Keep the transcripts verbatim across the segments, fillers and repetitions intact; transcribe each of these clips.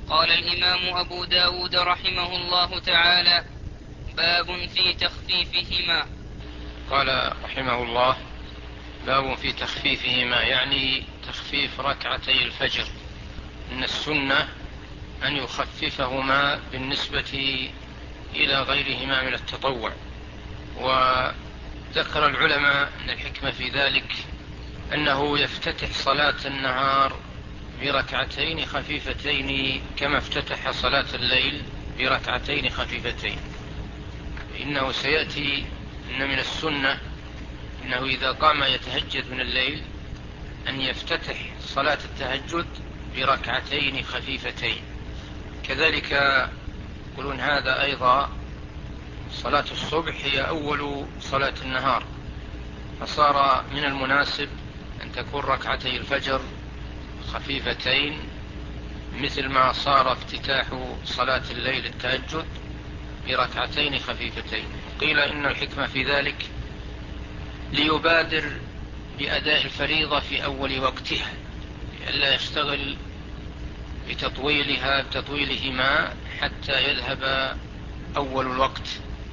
قال الإمام أبو داود رحمه الله تعالى: باب في تخفيفهما. قال رحمه الله: باب في تخفيفهما، يعني تخفيف ركعتي الفجر. إن السنة أن يخففهما بالنسبة إلى غيرهما من التطوع. وذكر العلماء أن الحكمة في ذلك أنه يفتتح صلاة النهار بركعتين خفيفتين كما افتتح صلاة الليل بركعتين خفيفتين. إنه سيأتي أن من السنة إنه إذا قام يتهجد من الليل أن يفتتح صلاة التهجد بركعتين خفيفتين. كذلك يقولون هذا أيضا صلاة الصبح هي أول صلاة النهار، فصار من المناسب أن تكون ركعتي الفجر خفيفتين مثل ما صار افتتاح صلاة الليل التهجد بركعتين خفيفتين. قيل إن الحكمة في ذلك ليبادر بأداء الفريضة في أول وقتها، لئلا يشتغل بتطويلها بتطويلهما حتى يذهب أول الوقت.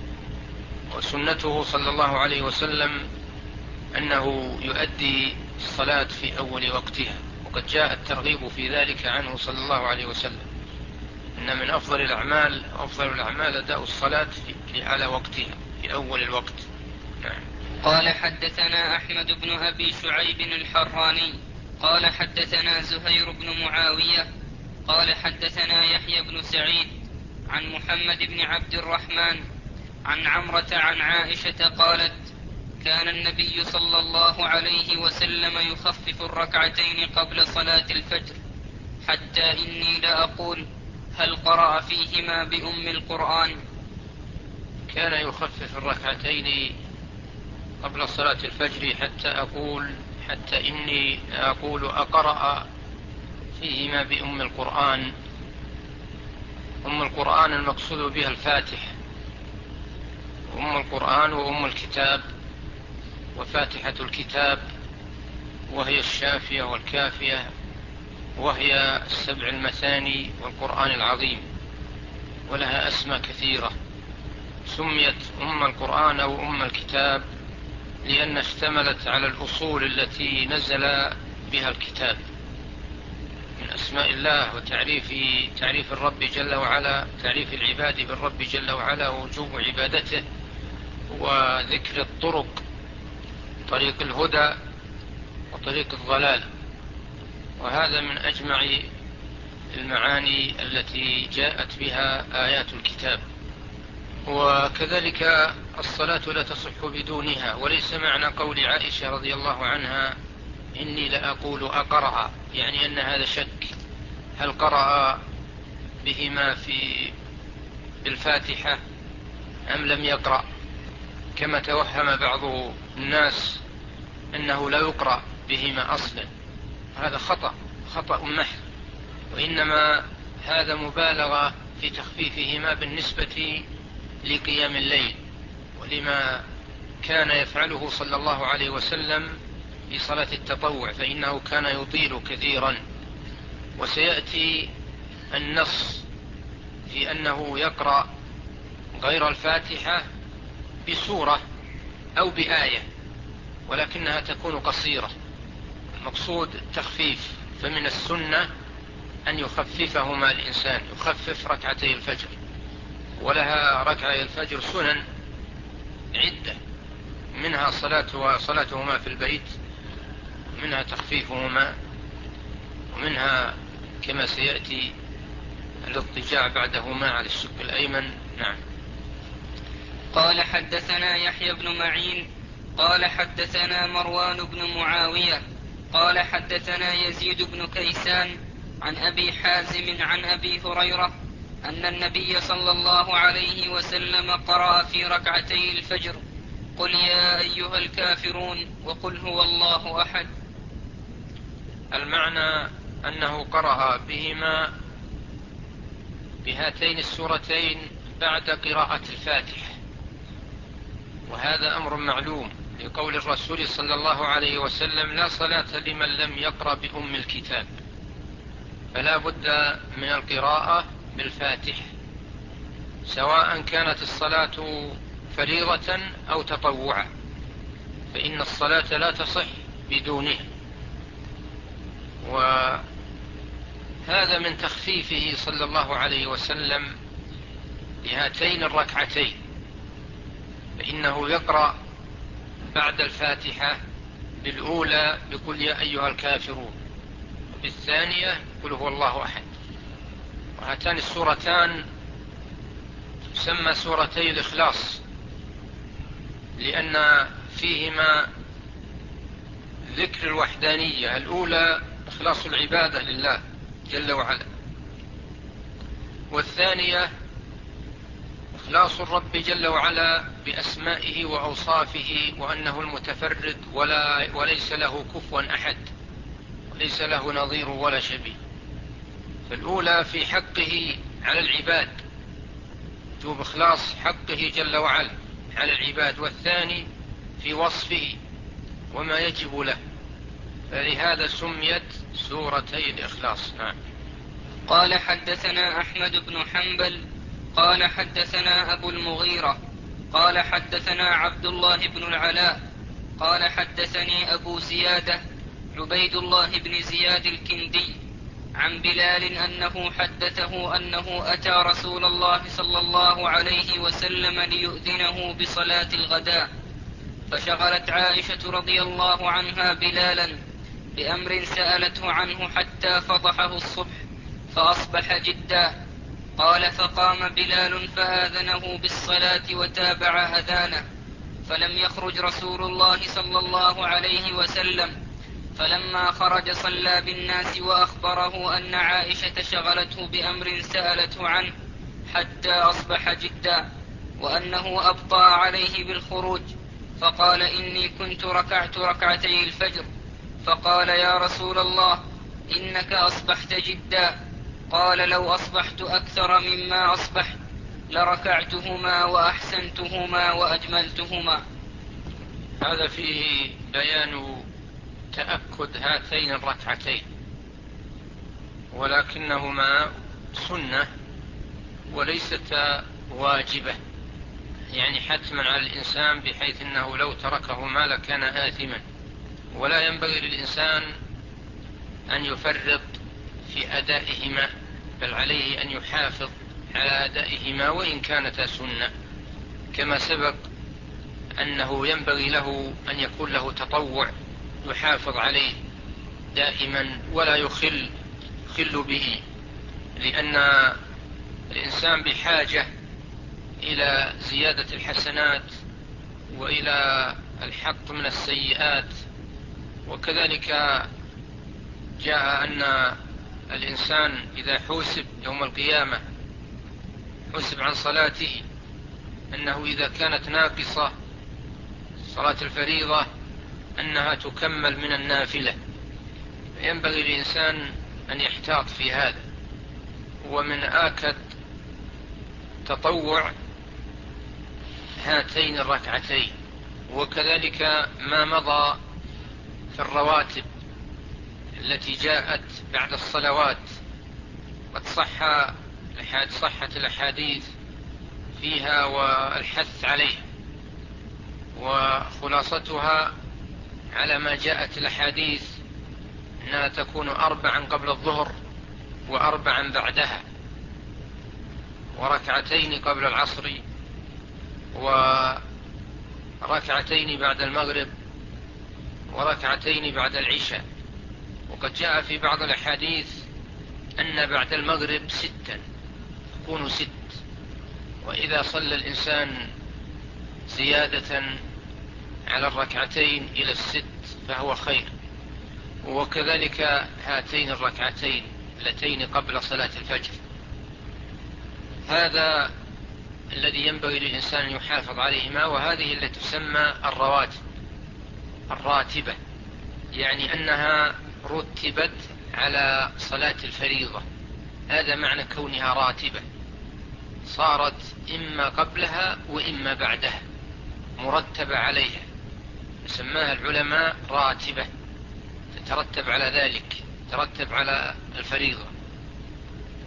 وسنته صلى الله عليه وسلم أنه يؤدي الصلاة في أول وقتها، وقد جاء الترغيب في ذلك عنه صلى الله عليه وسلم، إن من أفضل الأعمال أفضل الأعمال أداء الصلاة في على وقتها في أول الوقت. نعم. قال حدثنا أحمد بن أبي شعيب الحراني قال حدثنا زهير بن معاوية قال حدثنا يحيى بن سعيد عن محمد بن عبد الرحمن عن عمرة عن عائشة قالت: كان النبي صلى الله عليه وسلم يخفف الركعتين قبل صلاة الفجر، حتى إني لأقول: هل قرأ فيهما بأم القرآن؟ كان يخفف الركعتين قبل صلاة الفجر حتى أقول حتى إني أقول: أقرأ فيهما بأم القرآن. أم القرآن المقصود بها الفاتحة، أم القرآن وأم الكتاب وفاتحة الكتاب، وهي الشافية والكافية، وهي السبع المثاني والقرآن العظيم، ولها أسماء كثيرة. سميت أم القرآن أو أم الكتاب لأن اشتملت على الأصول التي نزل بها الكتاب من أسماء الله وتعريف تعريف الرب جل وعلا، تعريف العباد بالرب جل وعلا ووجوب عبادته، وذكر الطرق، طريق الهدى وطريق الضلال. وهذا من أجمع المعاني التي جاءت بها آيات الكتاب. وكذلك الصلاة لا تصح بدونها، وليس معنى قول عائشة رضي الله عنها: إني لأقول أقرأ، يعني أن هذا شك، هل قرأ بهما في بالفاتحة أم لم يقرأ، كما توهم بعض الناس أنه لا يقرأ بهما أصلا. هذا خطأ خطأ محض، وإنما هذا مبالغة في تخفيفهما بالنسبة لقيام الليل، ولما كان يفعله صلى الله عليه وسلم في صلاة التطوع، فإنه كان يطيل كثيرا. وسيأتي النص في أنه يقرأ غير الفاتحة بسورة أو بآية، ولكنها تكون قصيرة، المقصود التخفيف. فمن السنة أن يخففهما الإنسان، يخفف ركعتي الفجر، ولها ركعتي الفجر سنن عدة، منها صلاة صلاتهما في البيت، ومنها تخفيفهما، ومنها كما سيأتي الاضطجاع بعدهما على الشق الأيمن. نعم. قال حدثنا يحيى بن معين قال حدثنا مروان بن معاوية قال حدثنا يزيد بن كيسان عن أبي حازم عن أبي هريرة أن النبي صلى الله عليه وسلم قرأ في ركعتي الفجر: قل يا أيها الكافرون وقل هو الله أحد. المعنى أنه قرأ بهما بهاتين السورتين بعد قراءة الفاتحة، وهذا أمر معلوم لقول الرسول صلى الله عليه وسلم: لا صلاة لمن لم يقرأ بأم الكتاب. فلا بد من القراءة بالفاتحة، سواء كانت الصلاة فريضة أو تطوعا، فإن الصلاة لا تصح بدونها. وهذا من تخفيفه صلى الله عليه وسلم لهاتين الركعتين، فإنه يقرأ بعد الفاتحة بالأولى بقل يا أيها الكافرون، وبالثانية قل هو الله أحد. وهاتان السورتان تسمى سورتي الإخلاص، لأن فيهما ذكر الوحدانية، الأولى إخلاص العبادة لله جل وعلا، والثانية إخلاص الرب جل وعلا بأسمائه وأوصافه، وأنه المتفرد ولا وليس له كفوا أحد، وليس له نظير ولا شبيه. فالأولى في حقه على العباد، توب إخلاص حقه جل وعلا على العباد، والثاني في وصفه وما يجب له، فلهذا سميت سورتي الإخلاص. نعم. قال حدثنا أحمد بن حنبل قال حدثنا أبو المغيرة قال حدثنا عبد الله بن العلاء قال حدثني أبو زيادة عبيد الله بن زياد الكندي عن بلال أنه حدثه أنه أتى رسول الله صلى الله عليه وسلم ليؤذنه بصلاة الغداء، فشغلت عائشة رضي الله عنها بلالا بأمر سألته عنه حتى فضحه الصبح فأصبح جدا. قال فقام بلال فآذنه بالصلاة وتابع أذانه، فلم يخرج رسول الله صلى الله عليه وسلم، فلما خرج صلى بالناس وأخبره أن عائشة شغلته بأمر سألته عنه حتى أصبح جدا، وأنه أبطأ عليه بالخروج، فقال إني كنت ركعت ركعتي الفجر، فقال يا رسول الله إنك أصبحت جدا. قال لو أصبحت أكثر مما أصبحت لركعتهما وأحسنتهما وأجملتهما. هذا فيه بيان تأكد هاتين الركعتين، ولكنهما سنة وليست واجبة، يعني حتما على الإنسان، بحيث أنه لو تركهما لكان آثما، ولا ينبغي للإنسان أن يفرط في أدائهما، بل عليه أن يحافظ على أدائهما وإن كانتا سنة، كما سبق أنه ينبغي له أن يكون له تطوع يحافظ عليه دائما ولا يخل خل به، لأن الإنسان بحاجة إلى زيادة الحسنات وإلى الحق من السيئات. وكذلك جاء أن الإنسان إذا حوسب يوم القيامة حسب عن صلاته أنه إذا كانت ناقصة صلاة الفريضة أنها تكمل من النافلة، ينبغي للإنسان أن يحتاط في هذا. ومن آكد تطوع هاتين الركعتين، وكذلك ما مضى في الرواتب التي جاءت بعد الصلوات، قد صح صحت الأحاديث فيها والحث عليها، وخلاصتها على ما جاءت الأحاديث أنها تكون أربعا قبل الظهر وأربعا بعدها، وركعتين قبل العصر وركعتين بعد المغرب وركعتين بعد العشاء. وقد جاء في بعض الأحاديث أن بعد المغرب ستا تكون ست، وإذا صلى الإنسان زيادة على الركعتين إلى الست فهو خير. وكذلك هاتين الركعتين اللتين قبل صلاة الفجر، هذا الذي ينبغي للإنسان يحافظ عليهما. وهذه التي تسمى الرواتب الراتبة، يعني أنها رتبت على صلاة الفريضة، هذا معنى كونها راتبة، صارت إما قبلها وإما بعدها مرتبة عليها، سماها العلماء راتبة، تترتب على ذلك، ترتب على الفريضة.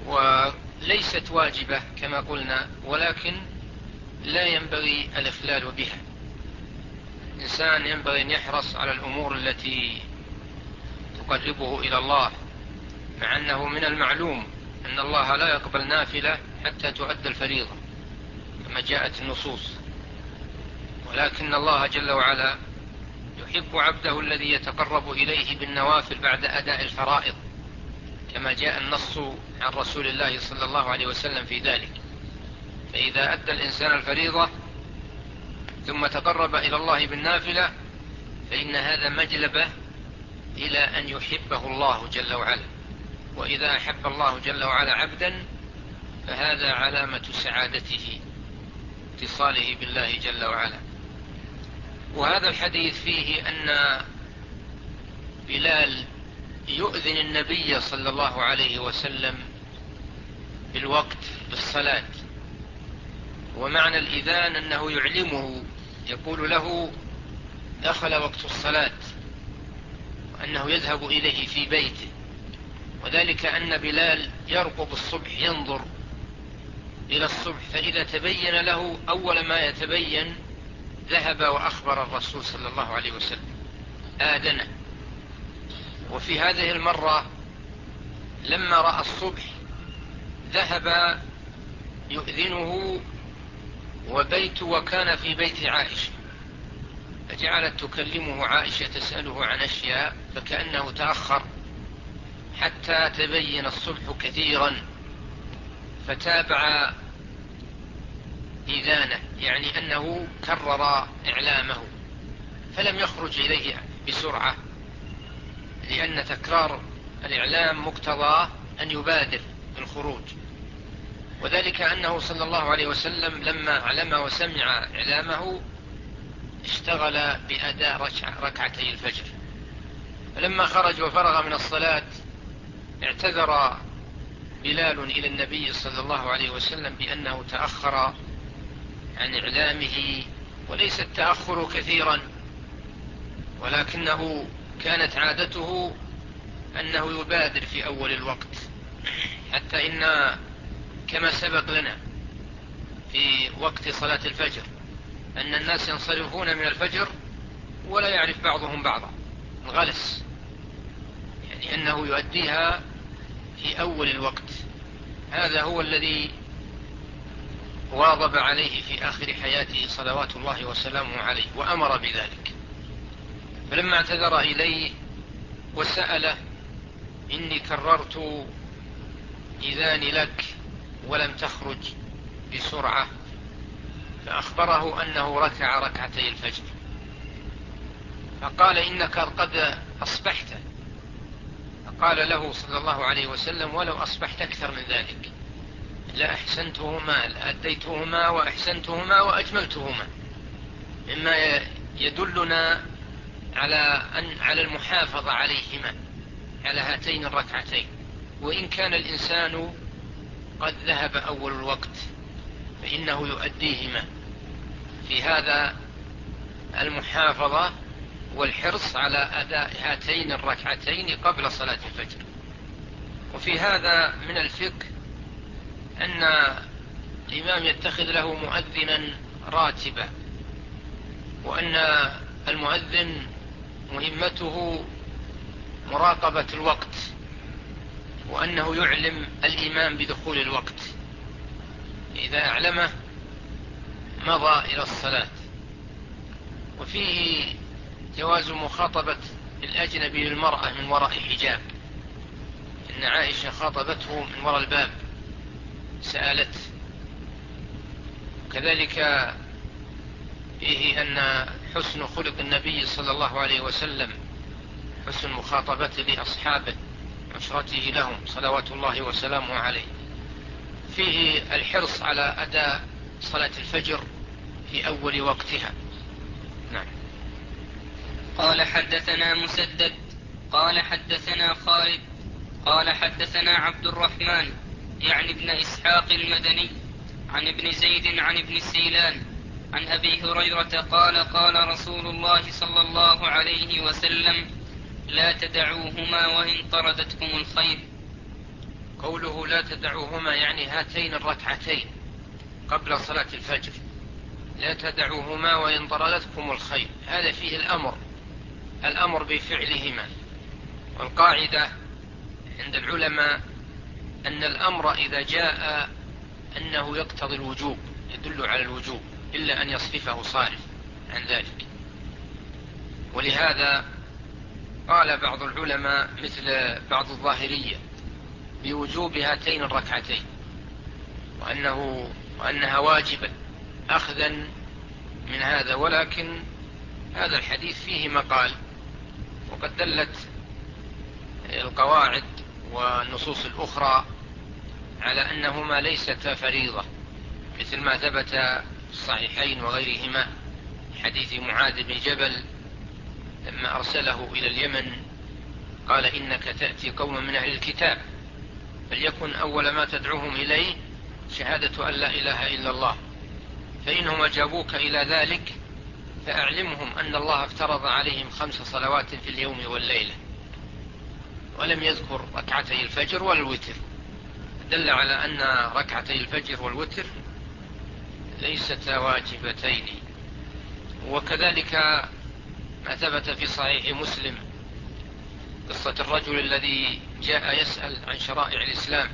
وليست واجبة كما قلنا، ولكن لا ينبغي الإخلال بها. الإنسان ينبغي أن يحرص على الأمور التي تقربه إلى الله، مع أنه من المعلوم أن الله لا يقبل نافلة حتى تؤدى الفريضة كما جاءت النصوص، ولكن الله جل وعلا يحب عبده الذي يتقرب إليه بالنوافل بعد أداء الفرائض، كما جاء النص عن رسول الله صلى الله عليه وسلم في ذلك. فإذا أدى الإنسان الفريضة ثم تقرب إلى الله بالنافلة فإن هذا مجلبة إلى أن يحبه الله جل وعلا، وإذا أحب الله جل وعلا عبدا فهذا علامة سعادته، اتصاله بالله جل وعلا. وهذا الحديث فيه أن بلال يؤذن النبي صلى الله عليه وسلم بالوقت بالصلاة، ومعنى الإذان أنه يعلمه، يقول له دخل وقت الصلاة، وأنه يذهب إليه في بيته. وذلك أن بلال يرقب الصبح، ينظر إلى الصبح، فإذا تبين له أول ما يتبين ذهب وأخبر الرسول صلى الله عليه وسلم، آذنه. وفي هذه المرة لما رأى الصبح ذهب يؤذنه، وبيت وكان في بيت عائشة، فجعلت تكلمه عائشة تسأله عن أشياء، فكأنه تأخر حتى تبين الصبح كثيرا، فتابع إذانه، يعني أنه كرر إعلامه، فلم يخرج إليه بسرعة، لأن تكرار الإعلام مقتضى أن يبادر بالخروج. وذلك أنه صلى الله عليه وسلم لما علم وسمع إعلامه اشتغل بأداء ركعتي الفجر، فلما خرج وفرغ من الصلاة اعتذر بلال إلى النبي صلى الله عليه وسلم بأنه تأخر عن إعلامه، وليس التأخر كثيرا، ولكنه كانت عادته أنه يبادر في أول الوقت، حتى إن كما سبق لنا في وقت صلاة الفجر أن الناس ينصرفون من الفجر ولا يعرف بعضهم بعضا، الغلس، يعني أنه يؤديها في أول الوقت. هذا هو الذي واظب عليه في آخر حياته صلوات الله وسلامه عليه، وأمر بذلك. فلما اعتذر إليه وسأله إني كررت إذاني لك ولم تخرج بسرعة، فأخبره أنه ركع ركعتي الفجر، فقال إنك قد أصبحت، فقال له صلى الله عليه وسلم ولو أصبحت أكثر من ذلك لأحسنتهما، لأديتهما وأحسنتهما وأجملتهما، مما يدلنا على أن على المحافظة عليهما، على هاتين الركعتين، وإن كان الإنسان قد ذهب أول الوقت فإنه يؤديهما. في هذا المحافظة والحرص على أداء هاتين الركعتين قبل صلاة الفجر. وفي هذا من الفقه أن الإمام يتخذ له مؤذنا راتبا، وأن المؤذن مهمته مراقبة الوقت، وأنه يعلم الإمام بدخول الوقت، إذا أعلمه مضى إلى الصلاة. وفيه جواز مخاطبة الأجنبي للمرأة من وراء حجاب، إن عائشة خاطبته من وراء الباب سألت. كذلك فيه أن حسن خلق النبي صلى الله عليه وسلم، حسن مخاطبته لأصحابه، عشرته لهم صلوات الله وسلامه عليه. فيه الحرص على أداء صلاة الفجر في أول وقتها. نعم. قال حدثنا مسدد قال حدثنا خالد قال حدثنا عبد الرحمن يعني ابن إسحاق المدني عن ابن زيد عن ابن سيلان عن أبي هريرة قال قال رسول الله صلى الله عليه وسلم لا تدعوهما وإن طردتكم الخيل. قوله لا تدعوهما يعني هاتين الركعتين قبل صلاة الفجر، لا تدعوهما وإن طردتكم الخيل، هذا فيه الأمر الأمر بفعلهما. والقاعدة عند العلماء أن الأمر إذا جاء أنه يقتضي الوجوب، يدل على الوجوب، إلا أن يصرفه صارف عن ذلك. ولهذا قال بعض العلماء مثل بعض الظاهرية بوجوب هاتين الركعتين، وأنه وأنها واجبة أخذا من هذا، ولكن هذا الحديث فيه مقال، وقد دلت القواعد والنصوص الأخرى على أنهما ليستا فريضة، مثل ما ثبت في الصحيحين وغيرهما حديث معاذ بن جبل لما أرسله إلى اليمن قال إنك تأتي قوما من أهل الكتاب فليكن أول ما تدعوهم إليه شهادة أن لا إله إلا الله، فإنهم أجابوك إلى ذلك فأعلمهم أن الله افترض عليهم خمس صلوات في اليوم والليلة، ولم يذكر ركعتي الفجر والوتر، دل على أن ركعتي الفجر والوتر ليستا واجبتين. وكذلك ما ثبت في صحيح مسلم قصة الرجل الذي جاء يسأل عن شرائع الإسلام،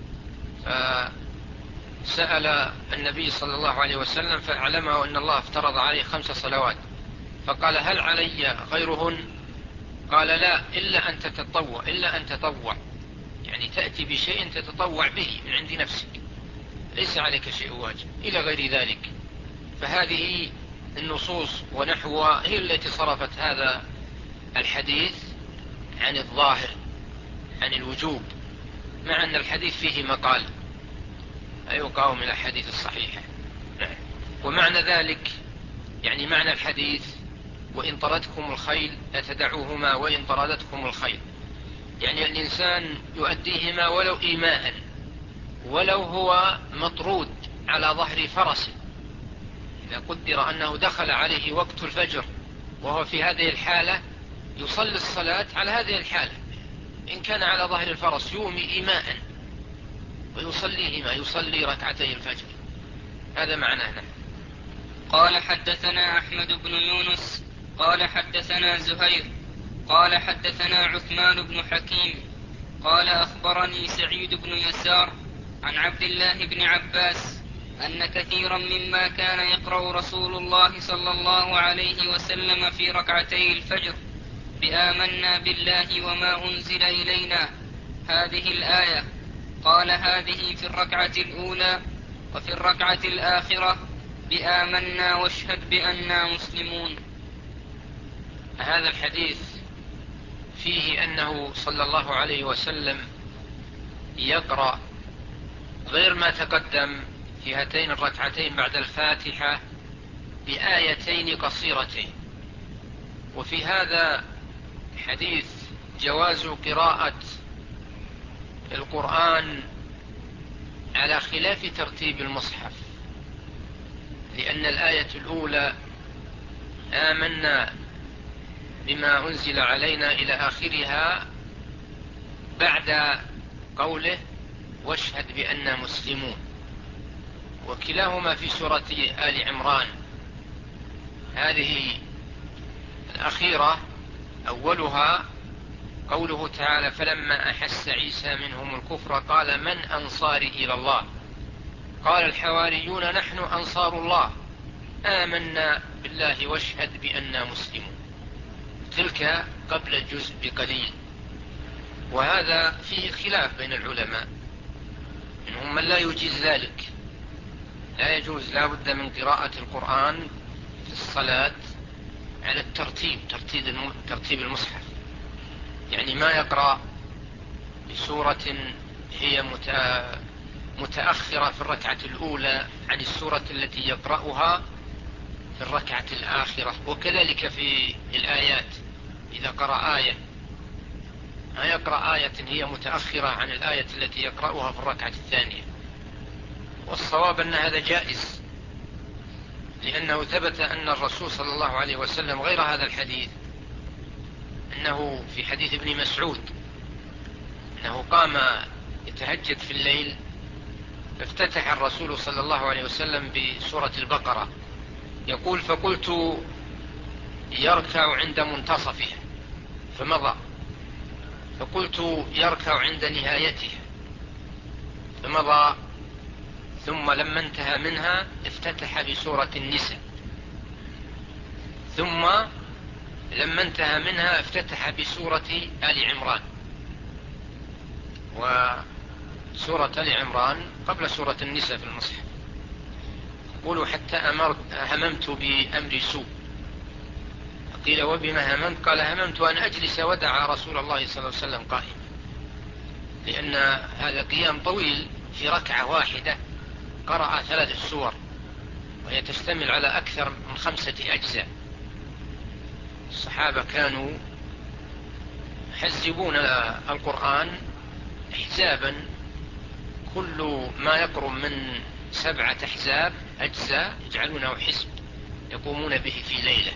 فسأل النبي صلى الله عليه وسلم فأعلمه أن الله افترض عليه خمس صلوات، فقال هل علي غيرهن؟ قال لا، إلا أن تتطوع إلا أن تطوع يعني تأتي بشيء تتطوع به من عند نفسك، ليس عليك شيء واجب إلى غير ذلك. فهذه النصوص ونحوها هي التي صرفت هذا الحديث عن الظاهر عن الوجوب، مع أن الحديث فيه مقال لا يقاوم من الحديث الصحيحة. ومعنى ذلك يعني معنى الحديث وإن طردتكم الخيل لتدعوهما وإن طردتكم الخيل، يعني الإنسان يؤديهما ولو إيماء، ولو هو مطرود على ظهر فرس، إذا قدر أنه دخل عليه وقت الفجر وهو في هذه الحالة يصلي الصلاة على هذه الحالة، إن كان على ظهر الفرس يومي إيماء ويصليهما، يصلي ركعتي الفجر. هذا معناه. قال حدثنا أحمد بن يونس قال حدثنا زهير قال حدثنا عثمان بن حكيم قال أخبرني سعيد بن يسار عن عبد الله بن عباس أن كثيرا مما كان يقرأ رسول الله صلى الله عليه وسلم في ركعتي الفجر بآمنا بالله وما أنزل إلينا هذه الآية، قال هذه في الركعة الأولى، وفي الركعة الآخرة بآمنا واشهد بأننا مسلمون. هذا الحديث فيه أنه صلى الله عليه وسلم يقرأ غير ما تقدم في هاتين الركعتين بعد الفاتحة بآيتين قصيرتين. وفي هذا حديث جواز قراءة القرآن على خلاف ترتيب المصحف، لأن الآية الأولى آمنا بما أنزل علينا إلى آخرها بعد قوله واشهد بأننا مسلمون، وكلاهما في سورة آل عمران. هذه الأخيرة أولها قوله تعالى فلما أحس عيسى منهم الكفر قال من أنصاري إلى الله قال الحواريون نحن أنصار الله آمنا بالله واشهد بأننا مسلمون، تلك قبل الجزء بقليل. وهذا فيه خلاف بين العلماء، منهم من لا يجيز ذلك، لا يجوز، لا بد من قراءة القرآن في الصلاة على الترتيب ترتيب المصحف، يعني ما يقرأ بسورة هي متأخرة في الركعة الأولى عن السورة التي يقرأها في الركعة الآخرة. وكذلك في الآيات، إذا قرأ آية ما يقرأ آية هي متأخرة عن الآية التي يقرأها في الركعة الثانية. والصواب أن هذا جائز، لأنه ثبت أن الرسول صلى الله عليه وسلم غير هذا الحديث أنه في حديث ابن مسعود أنه قام يتهجد في الليل، فافتتح الرسول صلى الله عليه وسلم بسورة البقرة، يقول: فقلت يركع عند منتصفها فمضى، فقلت يركع عند نهايتها فمضى، ثم لما انتهى منها افتتح بسورة النساء، ثم لما انتهى منها افتتح بسورة آل عمران. وسورة آل عمران قبل سورة النساء في المصحف. يقولوا: حتى أمرت هممت بأمر سوء. قيل: وبما هممت؟ قال: هممت أن أجلس ودع رسول الله صلى الله عليه وسلم قائما، لأن هذا قيام طويل في ركعة واحدة، قرأ ثلاث سور وهي تشتمل على أكثر من خمسة أجزاء. الصحابة كانوا يحزبون القرآن احزابا، كل ما يقرب من سبعة أحزاب أجزاء يجعلونه حزب يقومون به في ليلة.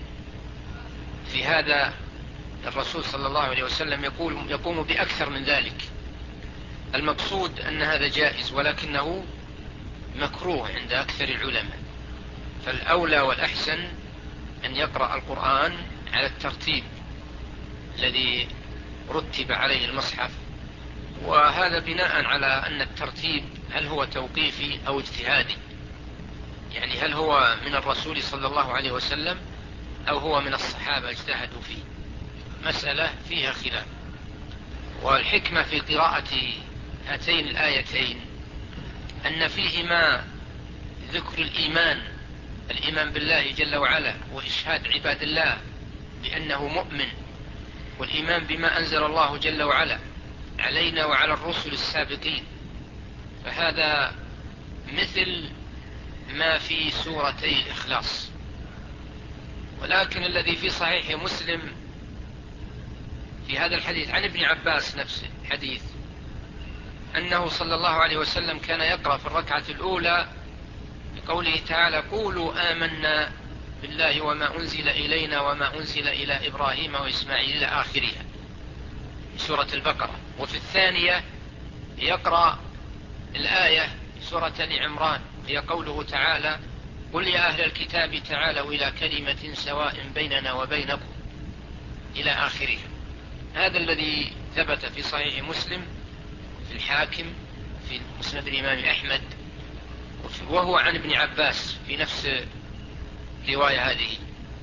في هذا الرسول صلى الله عليه وسلم يقول يقوم بأكثر من ذلك. المقصود أن هذا جائز، ولكنه مكروه عند أكثر العلماء، فالأولى والأحسن أن يقرأ القرآن على الترتيب الذي رتب عليه المصحف، وهذا بناء على أن الترتيب هل هو توقيفي أو اجتهادي، يعني هل هو من الرسول صلى الله عليه وسلم أو هو من الصحابة اجتهدوا فيه، مسألة فيها خلاف. والحكمة في قراءة هاتين الآيتين أن فيهما ذكر الإيمان، الإيمان بالله جل وعلا، وإشهاد عباد الله بأنه مؤمن، والإيمان بما أنزل الله جل وعلا علينا وعلى الرسل السابقين. فهذا مثل ما في سورتي الإخلاص. ولكن الذي في صحيح مسلم في هذا الحديث عن ابن عباس نفسه الحديث، أنه صلى الله عليه وسلم كان يقرأ في الركعة الأولى بقوله تعالى: قولوا آمنا بالله وما أنزل إلينا وما أنزل إلى إبراهيم وإسماعيل إلى آخرها، سورة البقرة. وفي الثانية يقرأ الآية سورة آل عمران، هي قوله تعالى: قل يا أهل الكتاب تعالوا إلى كلمة سواء بيننا وبينكم إلى آخرها. هذا الذي ثبت في صحيح مسلم، في الحاكم، في مسند الإمام أحمد، وهو عن ابن عباس في نفس الرواية هذه.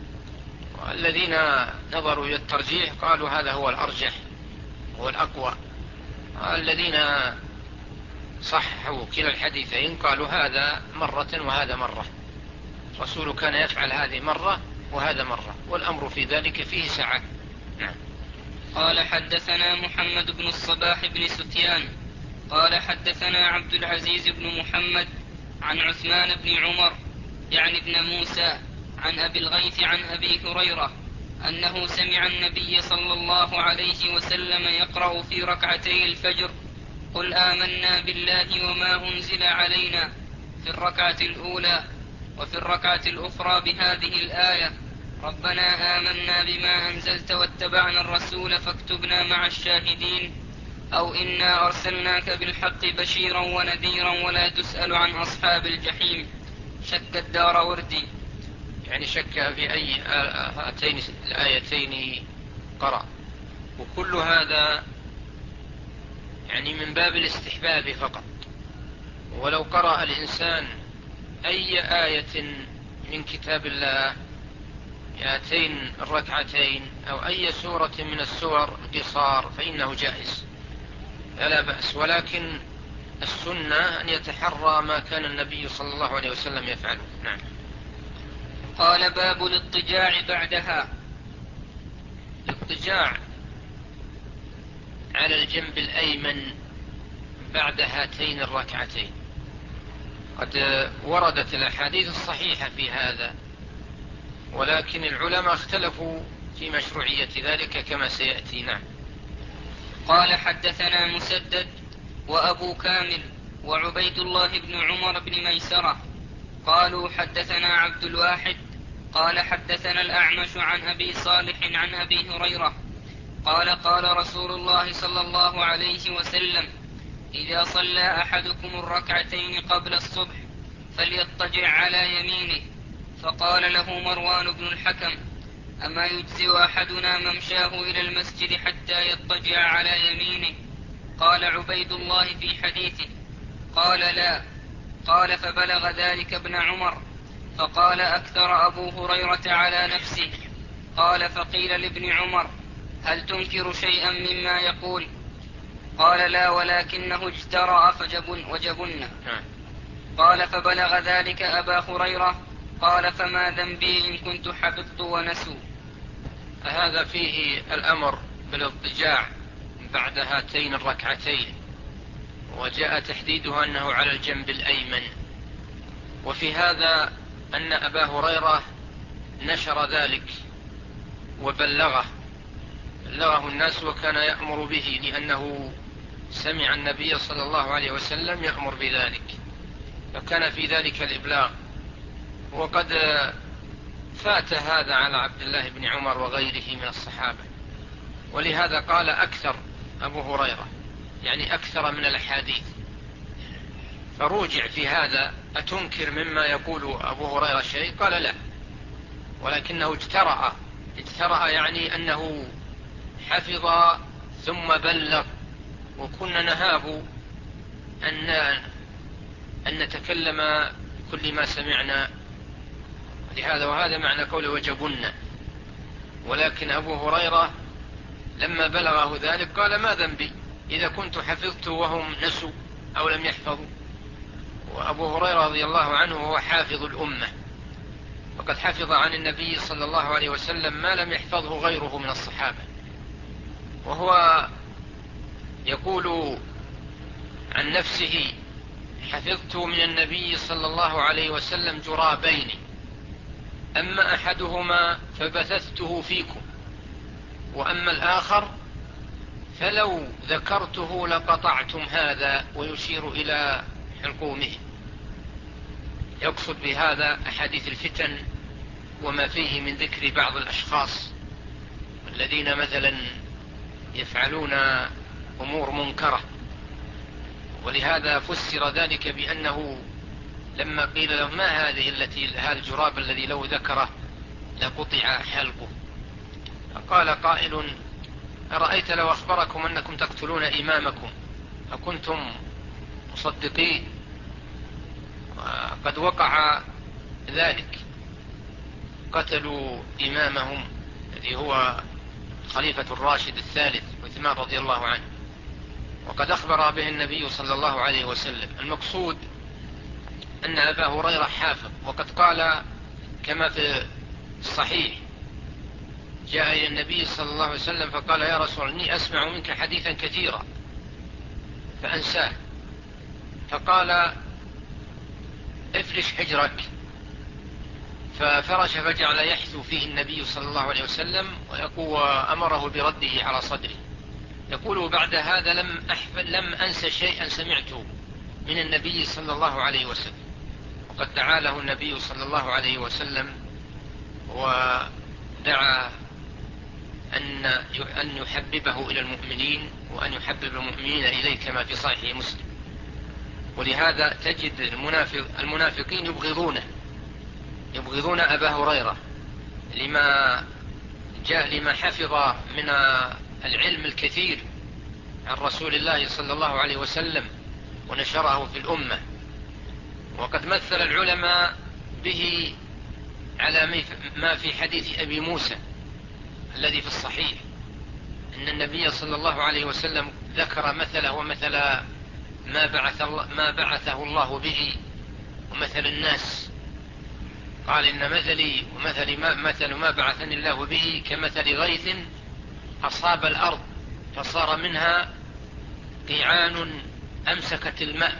والذين نظروا إلى الترجيح قالوا هذا هو الأرجح، هو الأقوى. الذين صحوا كلا الحديثين قالوا هذا مرة وهذا مرة، الرسول كان يفعل هذه مرة وهذا مرة، والأمر في ذلك فيه سعة. نعم. قال: حدثنا محمد بن الصباح بن سفيان قال: حدثنا عبد العزيز بن محمد عن عثمان بن عمر يعني ابن موسى عن أبي الغيث عن أبي هريرة أنه سمع النبي صلى الله عليه وسلم يقرأ في ركعتي الفجر: قل آمنا بالله وما أنزل علينا، في الركعة الأولى، وفي الركعة الأخرى بهذه الآية: ربنا آمنا بما أنزلت واتبعنا الرسول فاكتبنا مع الشاهدين، أو إنا أرسلناك بالحق بشيرا ونذيرا ولا تسأل عن أصحاب الجحيم. شك الدار وردي، يعني شك في أي هاتين الآيتين قرأ. وكل هذا يعني من باب الاستحباب فقط. ولو قرأ الإنسان أي آية من كتاب الله هاتين الركعتين أو أي سورة من السور قصار فإنه جائز فلا بأس، ولكن السنة أن يتحرى ما كان النبي صلى الله عليه وسلم يفعله. نعم. قال: باب الاضطجاع بعدها. الاضطجاع على الجنب الأيمن بعد هاتين الركعتين، قد وردت الأحاديث الصحيحة في هذا، ولكن العلماء اختلفوا في مشروعية ذلك كما سيأتي. نعم. قال: حدثنا مسدد وأبو كامل وعبيد الله بن عمر بن ميسرة قالوا: حدثنا عبد الواحد قال: حدثنا الأعمش عن أبي صالح عن أبي هريرة قال: قال رسول الله صلى الله عليه وسلم: إذا صلى أحدكم الركعتين قبل الصبح فليضطجع على يمينه. فقال له مروان بن الحكم: أما يجزئ أحدنا ممشاه إلى المسجد حتى يضطجع على يمينه؟ قال عبيد الله في حديثه: قال لا. قال فبلغ ذلك ابن عمر فقال: أكثر أبو هريرة على نفسه. قال فقيل لابن عمر: هل تنكر شيئا مما يقول؟ قال لا، ولكنه اجترأ فجبن وجبن. قال فبلغ ذلك أبا هريرة قال: فما ذنبي إن كنت حفظت ونسوا. هذا فيه الأمر بالاضطجاع بعد هاتين الركعتين، وجاء تحديدها أنه على الجنب الأيمن. وفي هذا أن أبا هريرة نشر ذلك وبلغه بلغه الناس وكان يأمر به، لأنه سمع النبي صلى الله عليه وسلم يأمر بذلك، فكان في ذلك الإبلاغ. وقد فات هذا على عبد الله بن عمر وغيره من الصحابة، ولهذا قال أكثر أبو هريرة، يعني أكثر من الأحاديث. فروجع في هذا: أتنكر مما يقول أبو هريرة شيء؟ قال لا، ولكنه اجترأ. اجترأ يعني أنه حفظ ثم بلغ، وكنا نهاب أن, أن نتكلم بكل ما سمعنا، لهذا وهذا معنى قوله وجبنا. ولكن أبو هريرة لما بلغه ذلك قال: ما ذنبي إذا كنت حفظت وهم نسوا أو لم يحفظوا. وأبو هريرة رضي الله عنه هو حافظ الأمة، وقد حفظ عن النبي صلى الله عليه وسلم ما لم يحفظه غيره من الصحابة. وهو يقول عن نفسه: حفظت من النبي صلى الله عليه وسلم جرابين، أما أحدهما فبثثته فيكم، وأما الآخر فلو ذكرته لقطعتم هذا، ويشير إلى حلقومه. يقصد بهذا أحاديث الفتن وما فيه من ذكر بعض الأشخاص الذين مثلا يفعلون أمور منكرة. ولهذا فسر ذلك بأنه لما قيل له: ما هذه التي هذا الجراب الذي لو ذكره لقطع حلقه؟ فقال قائل: أرأيت لو أخبركم أنكم تقتلون إمامكم أكنتم مصدقين؟ وقد وقع ذلك، قتلوا إمامهم الذي هو خليفة الراشد الثالث عثمان رضي الله عنه، وقد أخبر به النبي صلى الله عليه وسلم. المقصود أن أبا هريرة حافظ، وقد قال كما في الصحيح: جاء إلى النبي صلى الله عليه وسلم فقال: يا رسول الله، إني أسمع منك حديثا كثيرا فأنساه. فقال: افرش حجرك. ففرش فجعل يحثو فيه النبي صلى الله عليه وسلم وأمره برده على صدره. يقول: بعد هذا لم أحفل لم أنس شيئا سمعته من النبي صلى الله عليه وسلم. وقد دعا له النبي صلى الله عليه وسلم ودعا أن أن يحببه إلى المؤمنين وأن يحبب المؤمنين إليه كما في صحيح مسلم. ولهذا تجد المنافق المنافقين يبغضونه يبغضون أبا هريرة لما جاء لما حفظ من العلم الكثير عن رسول الله صلى الله عليه وسلم ونشره في الأمة. وقد مثل العلماء به على ما في حديث أبي موسى الذي في الصحيح، أن النبي صلى الله عليه وسلم ذكر مثله ومثل ما بعث الله ما بعثه الله به ومثل الناس. قال: إن مثلي ومثل ما, مثل ما بعثني الله به كمثل غيث أصاب الأرض فصار منها قيعان أمسكت الماء،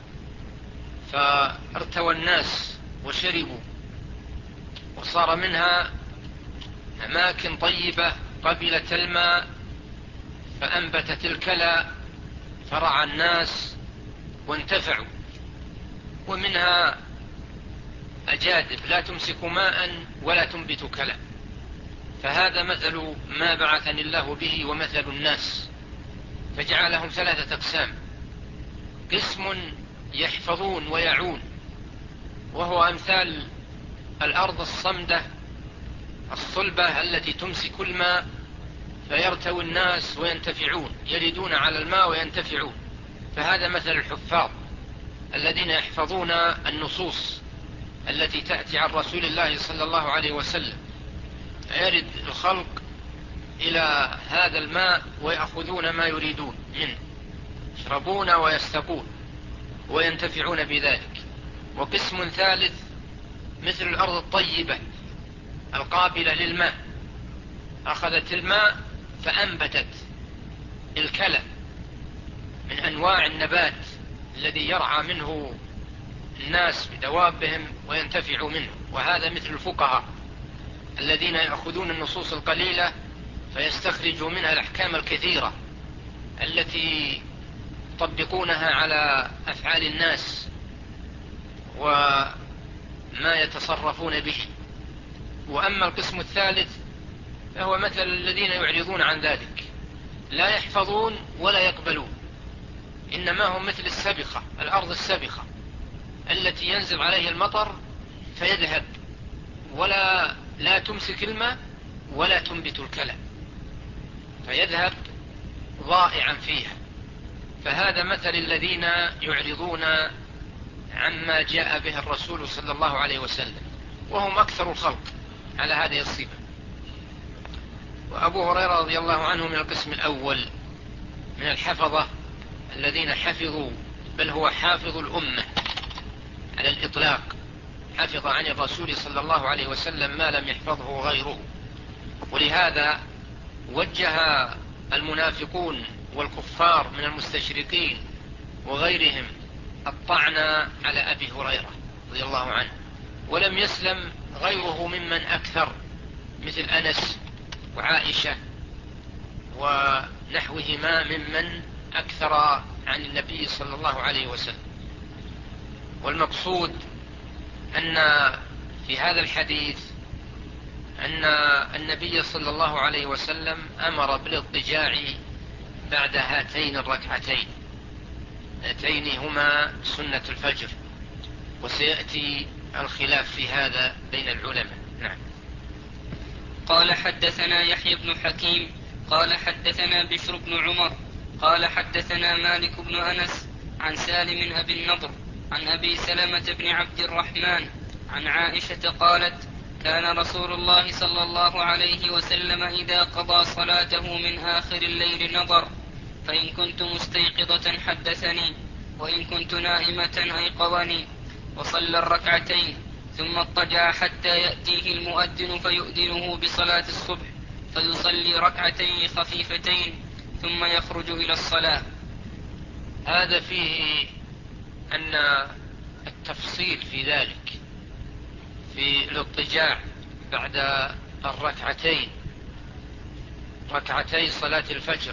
فارتوى الناس وشربوا، وصار منها أماكن طيبة قبلت الماء فأنبتت الكلى فرعى الناس وانتفعوا، ومنها أجادب لا تمسك ماء ولا تنبت كلى. فهذا مثل ما بعثني الله به ومثل الناس، فجعلهم ثلاثة أقسام: قسم يحفظون ويعون، وهو أمثال الأرض الصمدة الصلبة التي تمسك الماء فيرتوي الناس وينتفعون، يردون على الماء وينتفعون. فهذا مثل الحفاظ الذين يحفظون النصوص التي تأتي عن رسول الله صلى الله عليه وسلم، يرد الخلق إلى هذا الماء ويأخذون ما يريدون منه، يشربون ويستقون وينتفعون بذلك. وقسم ثالث مثل الأرض الطيبة القابلة للماء، أخذت الماء فأنبتت الكلى من أنواع النبات الذي يرعى منه الناس بدوابهم وينتفعوا منه. وهذا مثل الفقهاء الذين يأخذون النصوص القليلة فيستخرجوا منها الأحكام الكثيرة التي يطبقونها على أفعال الناس وما يتصرفون به. وأما القسم الثالث فهو مثل الذين يعرضون عن ذلك، لا يحفظون ولا يقبلون، إنما هم مثل السبخة، الأرض السبخة التي ينزل عليه المطر فيذهب ولا لا تمسك الماء ولا تنبت الكلى، فيذهب ضائعا فيها. فهذا مثل الذين يعرضون عما جاء به الرسول صلى الله عليه وسلم، وهم أكثر الخلق على هذه الصفة. وأبو هريرة رضي الله عنه من القسم الأول من الحفظة الذين حفظوا، بل هو حافظ الأمة على الإطلاق، حفظ عن الرسول صلى الله عليه وسلم ما لم يحفظه غيره. ولهذا وجه المنافقون والكفار من المستشرقين وغيرهم الطعن على أبي هريرة رضي الله عنه، ولم يسلم غيره ممن أكثر مثل أنس وعائشة ونحوهما ممن أكثر عن النبي صلى الله عليه وسلم. والمقصود أن في هذا الحديث أن النبي صلى الله عليه وسلم أمر بالاضطجاع بعد هاتين الركعتين، هاتين هما سنة الفجر، وسيأتي الخلاف في هذا بين العلماء. نعم. قال حدثنا يحيى بن حكيم قال حدثنا بشر بن عمر قال حدثنا مالك بن أنس عن سالم أبي النضر عن أبي سلمة بن عبد الرحمن عن عائشة قالت: كان رسول الله صلى الله عليه وسلم إذا قضى صلاته من آخر الليل نظر، فإن كنت مستيقظة حدثني، وإن كنت نائمة أيقظني، وصلى الركعتين ثم اضطجع حتى يأتيه المؤذن فيؤذنه بصلاة الصبح، فيصلي ركعتين خفيفتين ثم يخرج إلى الصلاة. هذا فيه أن التفصيل في ذلك في الاضطجاع بعد الركعتين، ركعتي صلاة الفجر،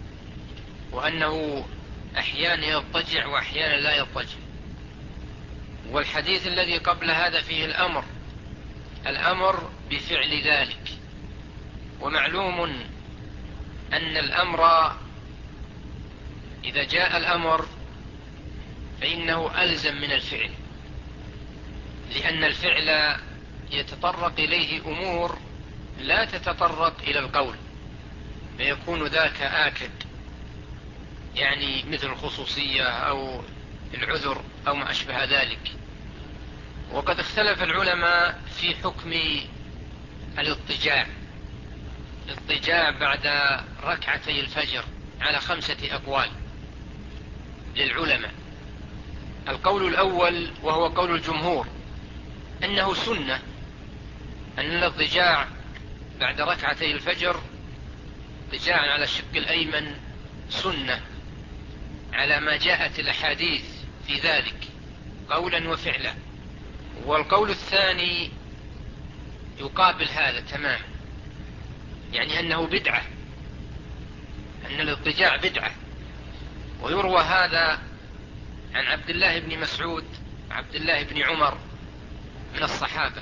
وأنه أحيانا يضطجع وأحيانا لا يضطجع. والحديث الذي قبل هذا فيه الأمر الأمر بفعل ذلك. ومعلوم أن الأمر إذا جاء الأمر فإنه ألزم من الفعل، لأن الفعل يتطرق إليه أمور لا تتطرق إلى القول، فيكون ذاك آكد، يعني مثل الخصوصية أو العذر أو ما أشبه ذلك. وقد اختلف العلماء في حكم الاضطجاع الاضطجاع بعد ركعتي الفجر على خمسة أقوال للعلماء. القول الأول وهو قول الجمهور أنه سنة، أن الاضطجاع بعد ركعتي الفجر اضطجاع على الشق الأيمن سنة على ما جاءت الأحاديث في ذلك قولا وفعلا. والقول الثاني يقابل هذا تماما، يعني أنه بدعة، أن الاضطجاع بدعة. ويروى هذا عن عبد الله بن مسعود وعبد الله بن عمر من الصحابة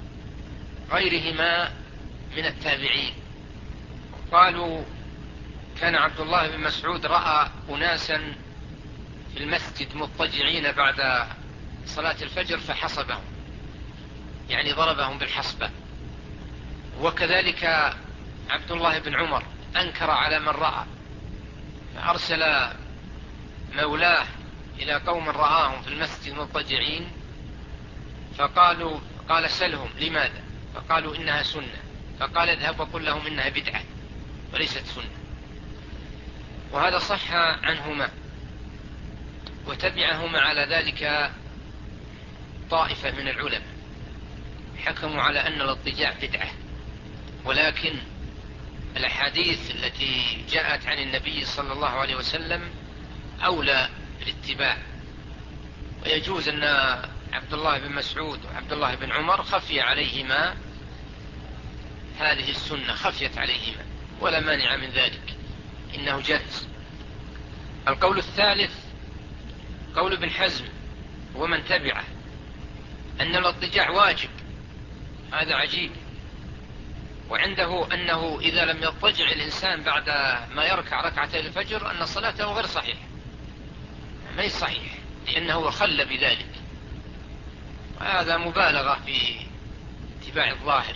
وغيرهما من التابعين، قالوا كان عبد الله بن مسعود رأى أناسا في المسجد مضطجعين بعد صلاة الفجر فحصبهم، يعني ضربهم بالحصبة. وكذلك عبد الله بن عمر أنكر على من رأى، فأرسل مولاه إلى قوم رآهم في المسجد مضطجعين فقالوا قال سلهم لماذا؟ فقالوا إنها سنة، فقال اذهب وقل لهم إنها بدعة وليست سنة. وهذا صح عنهما، وتبعهما على ذلك طائفة من العلماء حكموا على أن الاضطجاع بدعة، ولكن الأحاديث التي جاءت عن النبي صلى الله عليه وسلم أولى بالاتباع. ويجوز أن عبد الله بن مسعود وعبد الله بن عمر خفي عليهما هذه السنة، خفيت عليهما ولا مانع من ذلك، إنه جائز. القول الثالث قول ابن حزم ومن تبعه أن الاضطجاع واجب، هذا عجيب. وعنده أنه إذا لم يضطجع الإنسان بعد ما يركع ركعتي الفجر أن صلاته غير صحيحة، ما هي صحيح، لأنه خل بذلك. وهذا مبالغة في اتباع الظاهر.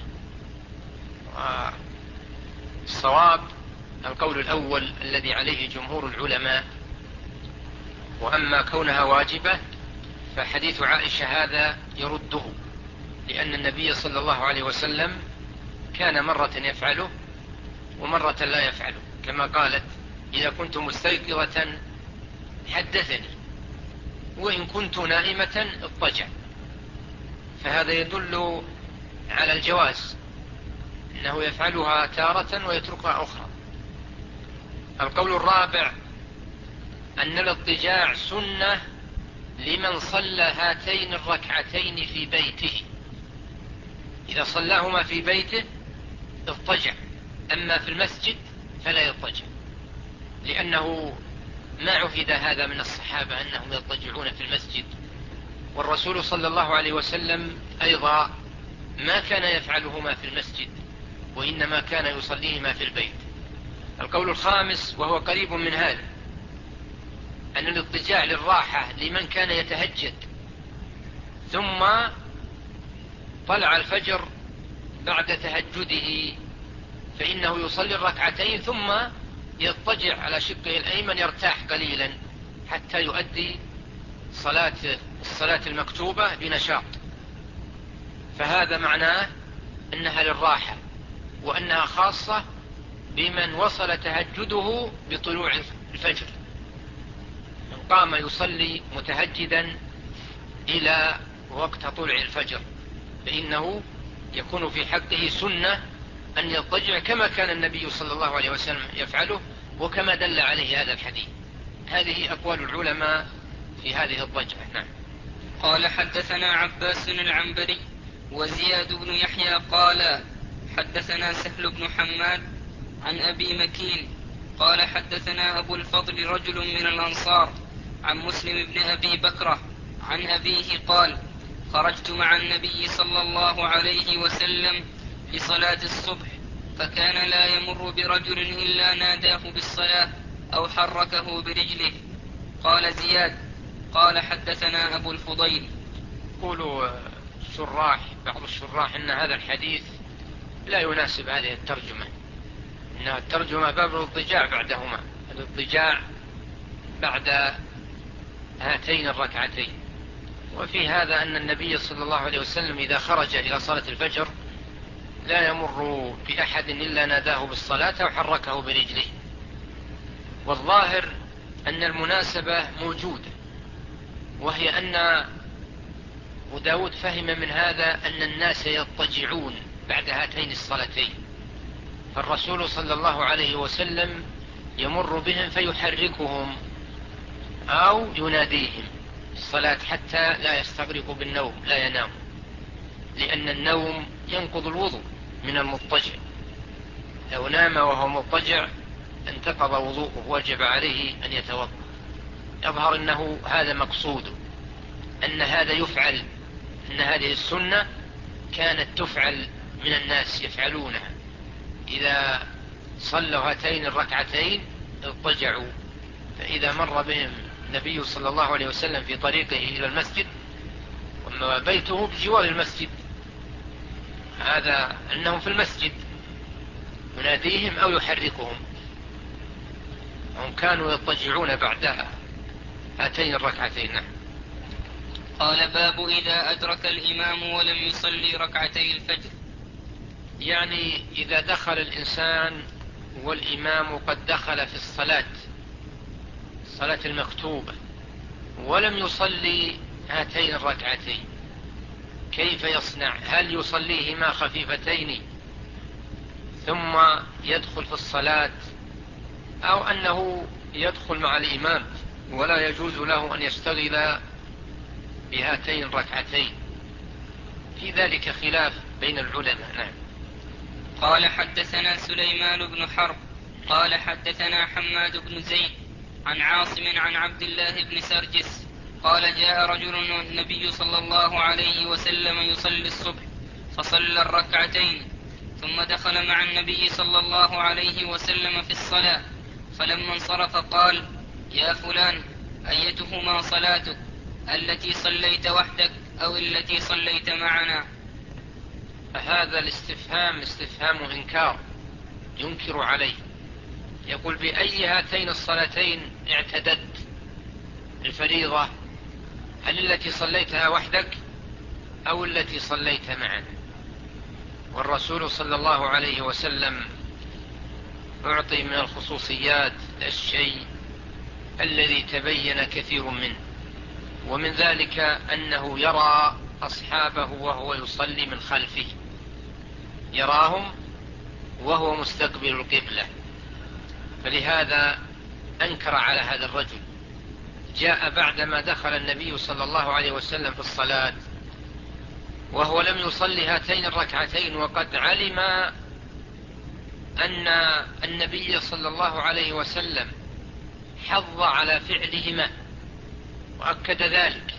الصواب القول الأول الذي عليه جمهور العلماء. وأما كونها واجبة فحديث عائشة هذا يرده، لأن النبي صلى الله عليه وسلم كان مرة يفعله ومرة لا يفعله، كما قالت إذا كنت مستيقظة حدثني وإن كنت نائمة اضطجع. فهذا يدل على الجواز، إنه يفعلها تارة ويتركها أخرى. القول الرابع أن الاضطجاع سنة لمن صلى هاتين الركعتين في بيته، إذا صلاهما في بيته اضطجع، أما في المسجد فلا يضطجع، لأنه ما عهد هذا من الصحابة أنهم يضطجعون في المسجد، والرسول صلى الله عليه وسلم أيضا ما كان يفعلهما في المسجد، وإنما كان يصليهما في البيت. القول الخامس وهو قريب من هذا أن الاضطجاع للراحة لمن كان يتهجد ثم طلع الفجر بعد تهجده، فإنه يصلي الركعتين ثم يضطجع على شقه الأيمن يرتاح قليلا حتى يؤدي صلاة الصلاة المكتوبة بنشاط. فهذا معناه أنها للراحة، وأنها خاصة بمن وصل تهجده بطلوع الفجر، من قام يصلي متهجدا إلى وقت طلوع الفجر فإنه يكون في حقه سنة أن يضطجع كما كان النبي صلى الله عليه وسلم يفعله، وكما دل عليه هذا الحديث. هذه أقوال العلماء في هذه الضجعة. نعم. قال حدثنا عباس العنبري وزياد بن يحيى قال حدثنا سهل بن حماد عن أبي مكين قال حدثنا أبو الفضل رجل من الأنصار عن مسلم بن أبي بكرة عن أبيه قال خرجت مع النبي صلى الله عليه وسلم لصلاة الصبح، فكان لا يمر برجل إلا ناداه بالصلاة أو حركه برجله. قال زياد قال حدثنا أبو الفضيل. يقول الشراح بعض الشراح إن هذا الحديث لا يناسب هذه الترجمة، إن الترجمة باب الاضطجاع بعدهما، الاضطجاع بعد هاتين الركعتين. وفي هذا أن النبي صلى الله عليه وسلم إذا خرج إلى صلاة الفجر لا يمر بأحد إلا ناداه بالصلاة أو حركه برجله. والظاهر أن المناسبة موجودة، وهي أن أبو داود فهم من هذا أن الناس يضطجعون بعد هاتين الصلاتين، فالرسول صلى الله عليه وسلم يمر بهم فيحركهم أو يناديهم الصلاة حتى لا يستغرقوا بالنوم، لا ينام، لأن النوم ينقض الوضوء من المضطجع، لو نام وهو مضطجع انتقض وضوءه وجب عليه أن يتوضأ. يظهر أنه هذا مقصوده، أن هذا يفعل، أن هذه السنة كانت تفعل من الناس يفعلونها إذا صلوا هاتين الركعتين اضطجعوا. فإذا مر بهم النبي صلى الله عليه وسلم في طريقه إلى المسجد وبيته بجوار المسجد، هذا أنهم في المسجد، يناديهم أو يحركهم، هم كانوا يضطجعون بعد هاتين الركعتين. نعم. قال: باب إذا أدرك الإمام ولم يصلي ركعتي الفجر. يعني إذا دخل الإنسان والإمام قد دخل في الصلاة، الصلاة المكتوبة، ولم يصلي هاتين الركعتين، كيف يصنع؟ هل يصليهما خفيفتين ثم يدخل في الصلاة، أو أنه يدخل مع الإمام ولا يجوز له أن يشتغل بهاتين الركعتين؟ في ذلك خلاف بين العلماء. نعم. قال: حدثنا سليمان بن حرب قال حدثنا حماد بن زيد عن عاصم عن عبد الله بن سرجس قال: جاء رجل والنبي صلى الله عليه وسلم يصلي الصبح فصلى الركعتين، ثم دخل مع النبي صلى الله عليه وسلم في الصلاة، فلما انصرف قال: يا فلان، أيتهما صلاتك، التي صليت وحدك أو التي صليت معنا؟ هذا الاستفهام استفهام إنكار، ينكر عليه، يقول: بأي هاتين الصلاتين اعتدت الفريضة؟ هل التي صليتها وحدك أو التي صليت معنا؟ والرسول صلى الله عليه وسلم أعطي من الخصوصيات الشيء الذي تبين كثير منه، ومن ذلك أنه يرى أصحابه وهو يصلي من خلفه، يراهم وهو مستقبل القبلة، فلهذا أنكر على هذا الرجل. جاء بعدما دخل النبي صلى الله عليه وسلم في الصلاة وهو لم يصلي هاتين الركعتين، وقد علم أن النبي صلى الله عليه وسلم حض على فعلهما وأكد ذلك،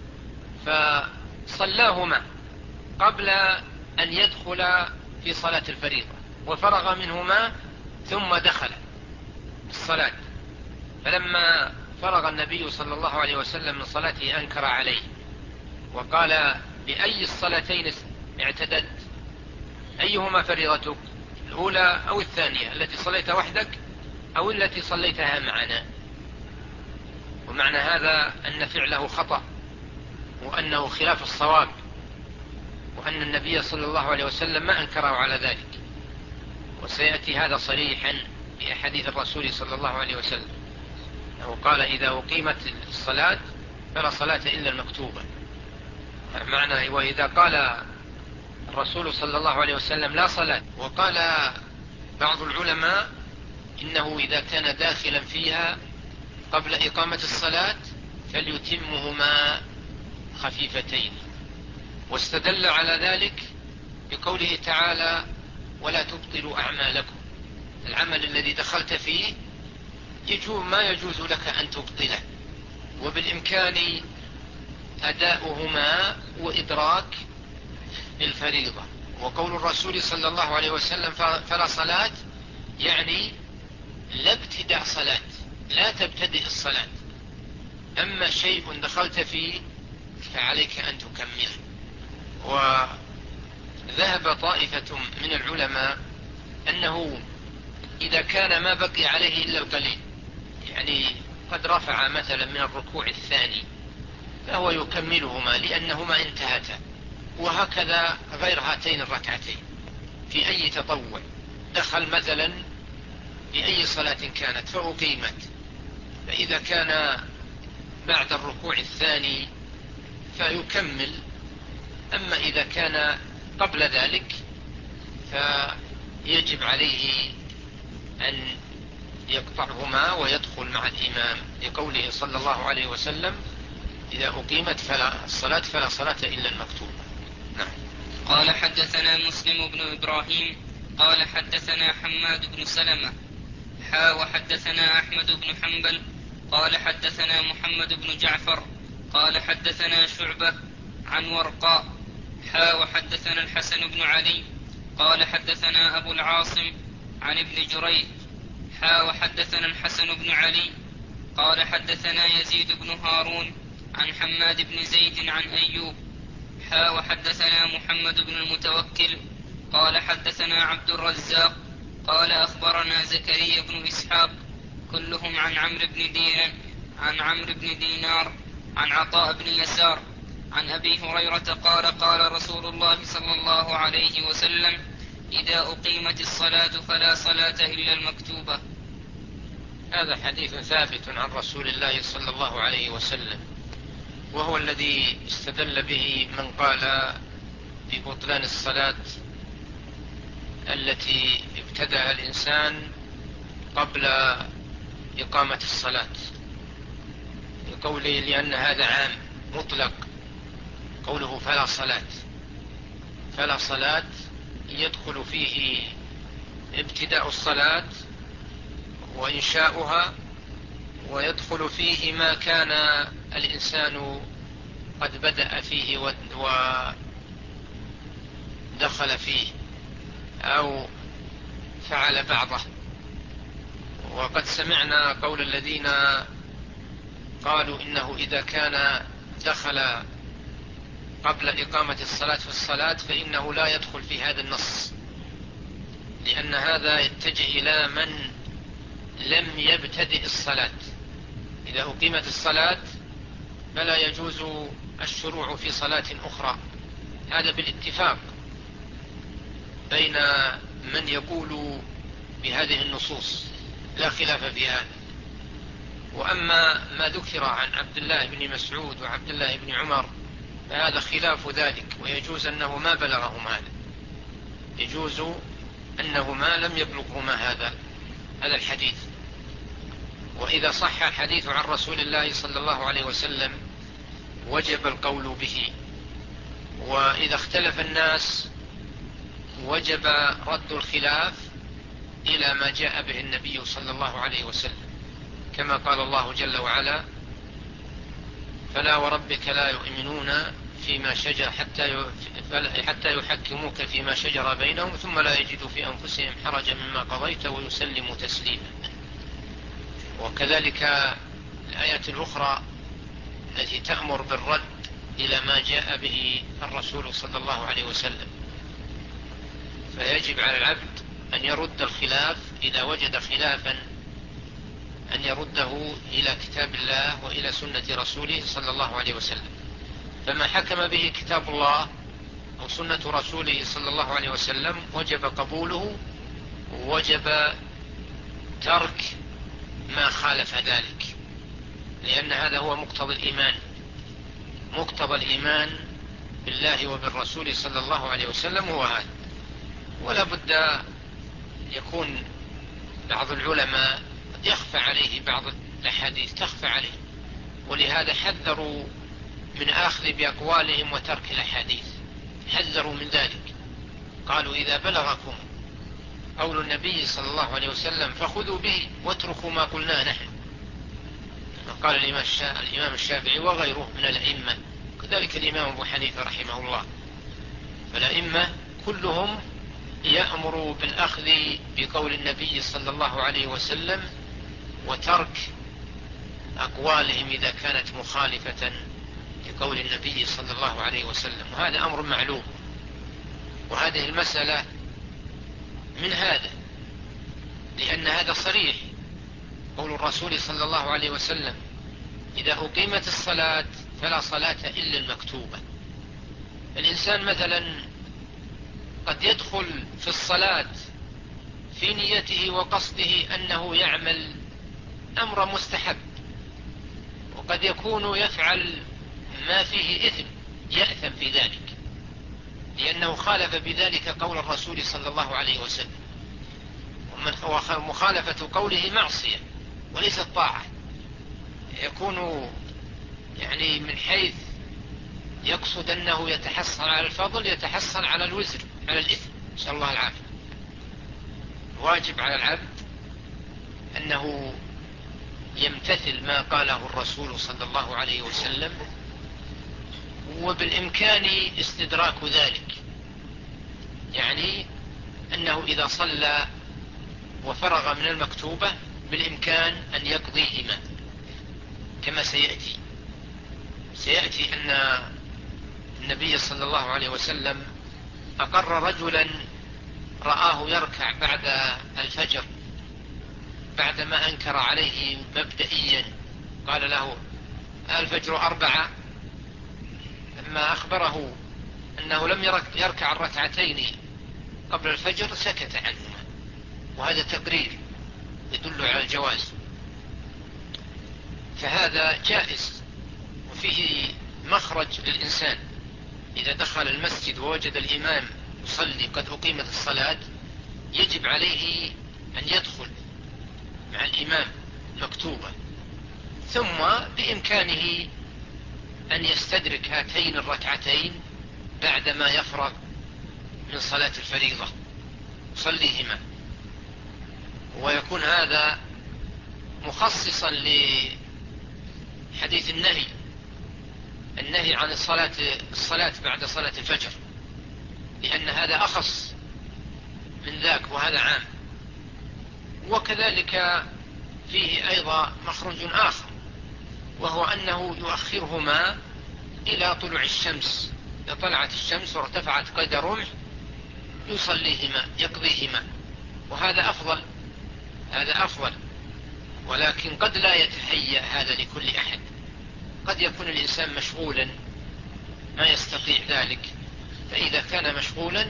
فصلاهما قبل أن يدخل في صلاة الفريضة، وفرغ منهما ثم دخل الصلاة. فلما فرغ النبي صلى الله عليه وسلم من صلاته أنكر عليه وقال: بأي الصلاتين اعتدت؟ أيهما فريضتك، الأولى أو الثانية، التي صليت وحدك أو التي صليتها معنا؟ ومعنى هذا أن فعله خطأ، وأنه خلاف الصواب، وأن النبي صلى الله عليه وسلم ما أنكره على ذلك، وسيأتي هذا صريحا في أحاديث الرسول صلى الله عليه وسلم، أنه قال: إذا أقيمت الصلاة فلا صلاة إلا المكتوبة. معنى وإذا قال الرسول صلى الله عليه وسلم لا صلاة، وقال بعض العلماء إنه إذا كان داخلا فيها قبل إقامة الصلاة فليتمهما خفيفتين، واستدل على ذلك بقوله تعالى: ولا تبطلوا أعمالكم. العمل الذي دخلت فيه يجوز ما يجوز لك أن تبطله، وبالإمكان أداؤهما وإدراك الفريضة. وقول الرسول صلى الله عليه وسلم فلا صلاة يعني لا ابتداء صلاة، لا تبتدئ الصلاة، أما شيء دخلت فيه فعليك أن تكمله. وذهب طائفة من العلماء أنه إذا كان ما بقي عليه إلا القليل، يعني قد رفع مثلا من الركوع الثاني، فهو يكملهما لأنهما انتهتا. وهكذا غير هاتين الركعتين في أي تطوع، دخل مثلا في أي صلاة كانت فأقيمت، فإذا كان بعد الركوع الثاني فيكمل، أما إذا كان قبل ذلك فيجب عليه أن يقطعهما ويدخل مع الإمام، لقوله صلى الله عليه وسلم: إذا أقيمت فلا الصلاة فلا صلاة إلا المكتوبة. نعم. قال: حدثنا مسلم بن إبراهيم قال حدثنا حماد بن سلمة حا وحدثنا أحمد بن حنبل قال حدثنا محمد بن جعفر قال حدثنا شعبة عن ورقاء حا وحدثنا الحسن بن علي قال حدثنا أبو العاصم عن ابن جريج حا وحدثنا الحسن بن علي قال حدثنا يزيد بن هارون عن حماد بن زيد عن أيوب حا وحدثنا محمد بن المتوكل قال حدثنا عبد الرزاق قال أخبرنا زكريا بن إسحاق كلهم عن عمرو بن دينار عن عمرو بن دينار عن عطاء بن يسار عن أبي هريرة قال قال رسول الله صلى الله عليه وسلم إذا أقيمت الصلاة فلا صلاة إلا المكتوبة. هذا حديث ثابت عن رسول الله صلى الله عليه وسلم، وهو الذي استدل به من قال ببطلان الصلاة التي ابتدأ الإنسان قبل إقامة الصلاة، بقوله لأن هذا عام مطلق، قوله فلا صلاة، فلا صلاة يدخل فيه ابتداء الصلاة وإنشاؤها، ويدخل فيه ما كان الإنسان قد بدأ فيه ودخل فيه أو فعل بعضه. وقد سمعنا قول الذين قالوا إنه إذا كان دخل قبل إقامة الصلاة في الصلاة فإنه لا يدخل في هذا النص، لأن هذا يتجه إلى من لم يبتدئ الصلاة. إذا أقيمت الصلاة فلا يجوز الشروع في صلاة أخرى، هذا بالاتفاق بين من يقول بهذه النصوص، لا خلاف في هذا. وأما ما ذكر عن عبد الله بن مسعود وعبد الله بن عمر فهذا خلاف ذلك، ويجوز أنه ما بلغهم هذا، يجوز أنه ما لم يبلغهما هذا هذا الحديث. وإذا صح الحديث عن رسول الله صلى الله عليه وسلم وجب القول به، وإذا اختلف الناس وجب رد الخلاف إلى ما جاء به النبي صلى الله عليه وسلم، كما قال الله جل وعلا: فلا وربك لا يؤمنون فيما شجر حتى حتى يحكموك فيما شجر بينهم ثم لا يجدوا في أنفسهم حرجا مما قضيت ويسلموا تسليما. وكذلك الآيات الأخرى التي تأمر بالرد إلى ما جاء به الرسول صلى الله عليه وسلم، فيجب على العبد أن يرد الخلاف إذا وجد خلافا، أن يرده إلى كتاب الله وإلى سنة رسوله صلى الله عليه وسلم. فما حكم به كتاب الله أو سنة رسوله صلى الله عليه وسلم وجب قبوله، ووجب ترك ما خالف ذلك، لأن هذا هو مقتضى الإيمان، مقتضى الإيمان بالله وبالرسول صلى الله عليه وسلم هو هذا. ولا بد يكون بعض العلماء يخفى عليه بعض الأحاديث، تخفى عليه، ولهذا حذروا من أخذ بأقوالهم وترك الأحاديث، حذروا من ذلك، قالوا إذا بلغكم قول النبي صلى الله عليه وسلم فخذوا به واتركوا ما قلناه نحن. قال الإمام الشافعي وغيره من الأئمة، كذلك الإمام أبو حنيفة رحمه الله. فالأئمة كلهم يأمر بالأخذ بقول النبي صلى الله عليه وسلم وترك أقوالهم إذا كانت مخالفة لقول النبي صلى الله عليه وسلم، وهذا أمر معلوم. وهذه المسألة من هذا، لأن هذا صريح، قول الرسول صلى الله عليه وسلم إذا أقيمت الصلاة فلا صلاة إلا المكتوبة. الإنسان مثلا قد يدخل في الصلاة في نيته وقصده أنه يعمل أمر مستحب، وقد يكون يفعل ما فيه إثم، يأثم في ذلك لأنه خالف بذلك قول الرسول صلى الله عليه وسلم. ومخالفة قوله معصية وليست طاعة، يكون يعني من حيث يقصد أنه يتحصل على الفضل يتحصل على الوزر، على الإثم، نسأل الله العافية. واجب على العبد أنه يمتثل ما قاله الرسول صلى الله عليه وسلم، وبالإمكان استدراك ذلك، يعني أنه إذا صلى وفرغ من المكتوبة بالإمكان أن يقضيهما كما سيأتي سيأتي أن النبي صلى الله عليه وسلم أقر رجلا رآه يركع بعد الفجر بعدما أنكر عليه مبدئيا، قال له الفجر أربعة، لما أخبره أنه لم يركع الركعتين قبل الفجر سكت عنهما، وهذا تقرير يدل على الجواز، فهذا جائز وفيه مخرج للإنسان. إذا دخل المسجد ووجد الإمام يصلي قد أقيمت الصلاة يجب عليه أن يدخل مع الإمام مكتوبة، ثم بإمكانه أن يستدرك هاتين الركعتين بعدما يفرغ من صلاة الفريضة يصليهما، ويكون هذا مخصصا لحديث النهي النهي عن الصلاة الصلاة بعد صلاة الفجر، لأن هذا أخص من ذاك وهذا عام. وكذلك فيه أيضا مخرج آخر، وهو أنه يؤخرهما إلى طلوع الشمس، إذا طلعت الشمس وارتفعت قيد رمح يصليهما يقضيهما، وهذا أفضل هذا أفضل ولكن قد لا يتهيأ هذا لكل أحد، قد يكون الإنسان مشغولا ما يستطيع ذلك، فإذا كان مشغولا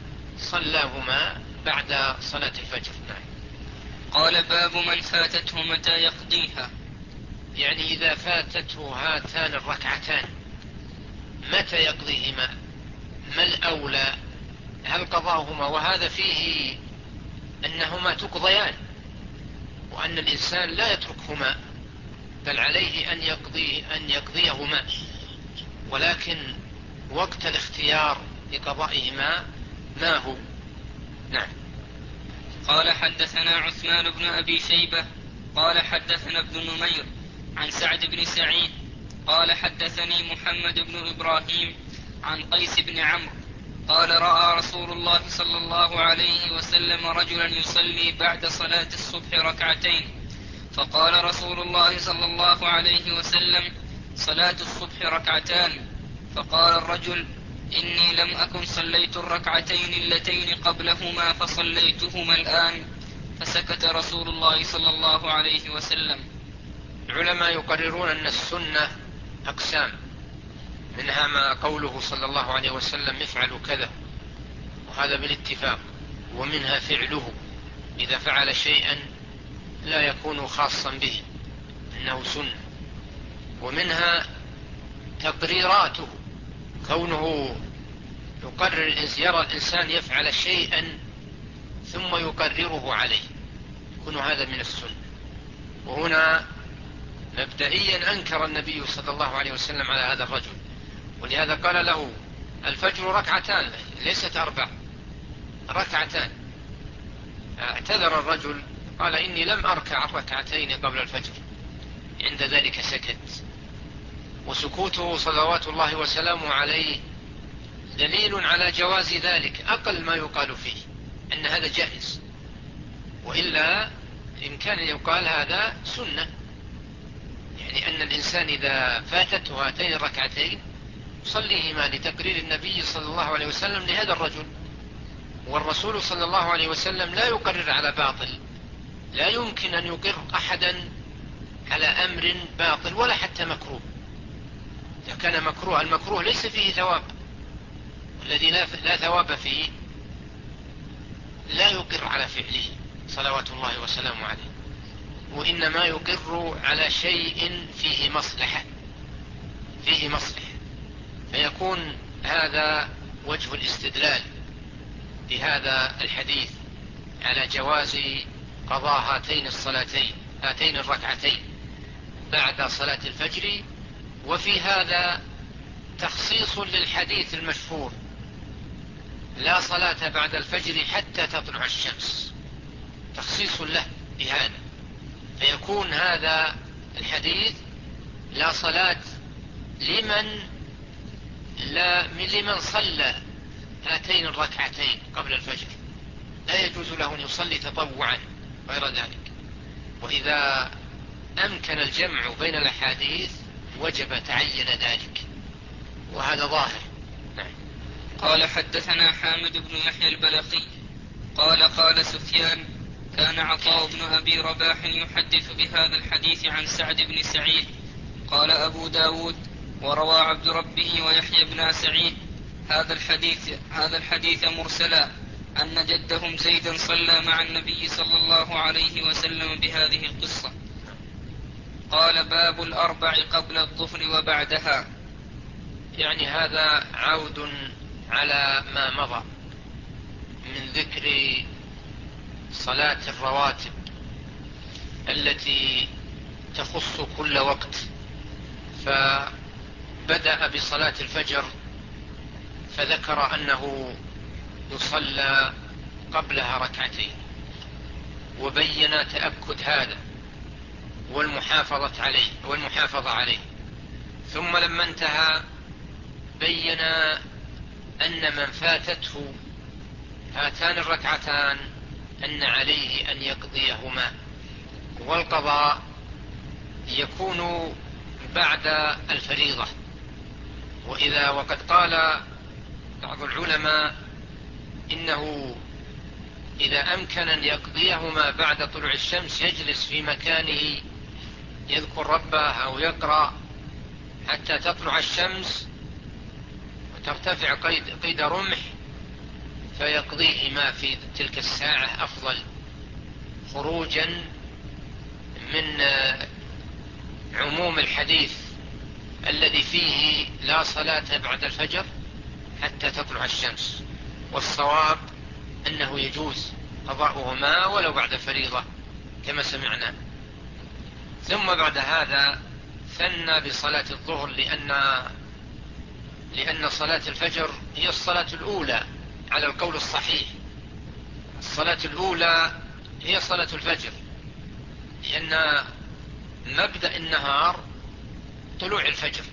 صلاهما بعد صلاة الفجر. نعم. قال باب من فاتته متى يقضيها، يعني إذا فاتته هاتان الركعتان متى يقضيهما، ما الأولى، هل قضاهما؟ وهذا فيه أنهما تقضيان، وأن الإنسان لا يتركهما بل عليه أن يقضي أن يقضيهما، ولكن وقت الاختيار لقضائهما ما هو؟ نعم. قال حدثنا عثمان بن أبي شيبة قال حدثنا ابن نمير عن سعد بن سعيد قال حدثني محمد بن إبراهيم عن قيس بن عمرو قال رأى رسول الله صلى الله عليه وسلم رجلا يصلي بعد صلاة الصبح ركعتين، فقال رسول الله صلى الله عليه وسلم صلاة الصبح ركعتان، فقال الرجل إني لم أكن صليت الركعتين اللتين قبلهما فصليتهما الآن، فسكت رسول الله صلى الله عليه وسلم. العلماء يقررون أن السنة أقسام، منها ما قوله صلى الله عليه وسلم يفعل كذا وهذا بالاتفاق، ومنها فعله إذا فعل شيئا لا يكون خاصا به إنه سنة، ومنها تقريراته، كونه يقرر يرى الإنسان يفعل شيئا ثم يقرره عليه يكون هذا من السنة. وهنا مبدئيا أنكر النبي صلى الله عليه وسلم على هذا الرجل، ولهذا قال له الفجر ركعتان ليست أربع، ركعتان. اعتذر الرجل قال إني لم أركع الركعتين قبل الفجر، عند ذلك سكت، وسكوته صلوات الله وسلامه عليه دليل على جواز ذلك، أقل ما يقال فيه أن هذا جائز، وإلا إمكان أن يقال هذا سنة، يعني أن الإنسان إذا فاتته هاتين الركعتين يصليهما لتقرير النبي صلى الله عليه وسلم لهذا الرجل، والرسول صلى الله عليه وسلم لا يقرر على باطل، لا يمكن أن يقر أحدا على أمر باطل ولا حتى مكروه. إذا كان مكروه، المكروه ليس فيه ثواب، الذي لا ثواب فيه لا يقر على فعله صلوات الله وسلامه عليه، وإنما يقر على شيء فيه مصلحة فيه مصلحة فيكون هذا وجه الاستدلال بهذا الحديث على جواز قضاء هاتين الصلاتين هاتين الركعتين بعد صلاة الفجر. وفي هذا تخصيص للحديث المشهور لا صلاة بعد الفجر حتى تطلع الشمس، تخصيص له بهذا، فيكون هذا الحديث لا صلاة لمن لا لمن صلى هاتين الركعتين قبل الفجر، لا يجوز له أن يصلي تطوعا غير ذلك. وإذا أمكن الجمع بين الأحاديث وجب تعين ذلك، وهذا ظاهر. نعم. قال حدثنا حامد بن يحيى البلخي قال قال سفيان كان عطاء بن أبي رباح يحدث بهذا الحديث عن سعد بن سعيد. قال أبو داود وروى عبد ربه ويحيى بن سعيد هذا الحديث, هذا الحديث مرسلا أن جدهم زيدا صلى مع النبي صلى الله عليه وسلم بهذه القصة. قال باب الأربع قبل الظهر وبعدها. يعني هذا عود على ما مضى من ذكر صلاة الرواتب التي تخص كل وقت، فبدأ بصلاة الفجر فذكر أنه يصلى قبلها ركعتين، وبين تأكد هذا والمحافظة عليه والمحافظة عليه. ثم لما انتهى بين أن من فاتته هاتان الركعتان أن عليه أن يقضيهما، والقضاء يكون بعد الفريضة. وإذا وقد قال بعض العلماء إنه إذا أمكن أن يقضيهما بعد طلوع الشمس يجلس في مكانه يذكر ربه أو يقرأ حتى تطلع الشمس وترتفع قيد, قيد رمح فيقضيهما في تلك الساعة أفضل، خروجا من عموم الحديث الذي فيه لا صلاة بعد الفجر حتى تطلع الشمس. والصواب أنه يجوز قضاؤهما ولو بعد فريضة كما سمعنا. ثم بعد هذا ثنى بصلاة الظهر، لأن لأن صلاة الفجر هي الصلاة الأولى على القول الصحيح. الصلاة الأولى هي صلاة الفجر، لأن مبدأ النهار طلوع الفجر،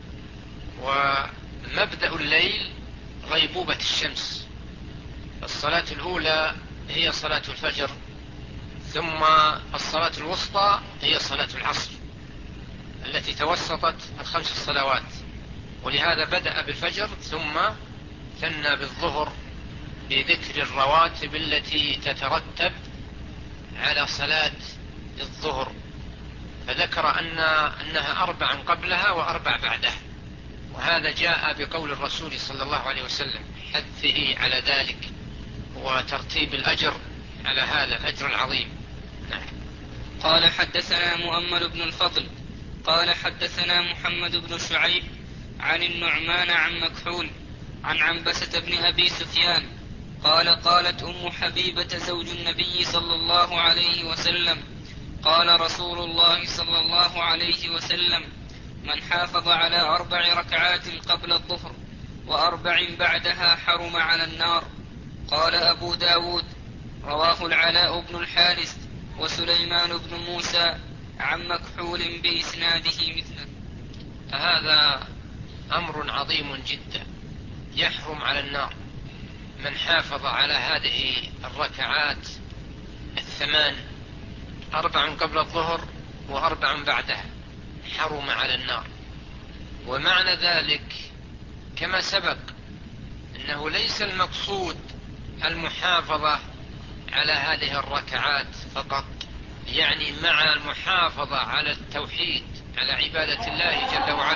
ومبدأ الليل غيبوبة الشمس. الصلاة الأولى هي صلاة الفجر، ثم الصلاة الوسطى هي صلاة العصر التي توسطت الخمس الصلوات. ولهذا بدأ بالفجر ثم ثنى بالظهر بذكر الرواتب التي تترتب على صلاة الظهر، فذكر أن أنها أربع قبلها وأربع بعدها. وهذا جاء بقول الرسول صلى الله عليه وسلم حثه على ذلك وترتيب الأجر على هذا الأجر العظيم. نعم. قال حدثنا مؤمل بن الفضل قال حدثنا محمد بن شعيب عن النعمان عن مكحول عن عنبسة بن أبي سفيان قال قالت أم حبيبة زوج النبي صلى الله عليه وسلم قال رسول الله صلى الله عليه وسلم من حافظ على أربع ركعات قبل الظهر وأربع بعدها حرم على النار. قال أبو داود رواه العلاء بن الحارث وسليمان بن موسى عن مكحول بإسناده مثله. هذا أمر عظيم جدا، يحرم على النار من حافظ على هذه الركعات الثمان، أربع قبل الظهر وأربع بعدها، حرم على النار. ومعنى ذلك كما سبق أنه ليس المقصود المحافظة على هذه الركعات فقط، يعني مع المحافظة على التوحيد على عبادة الله جل وعلا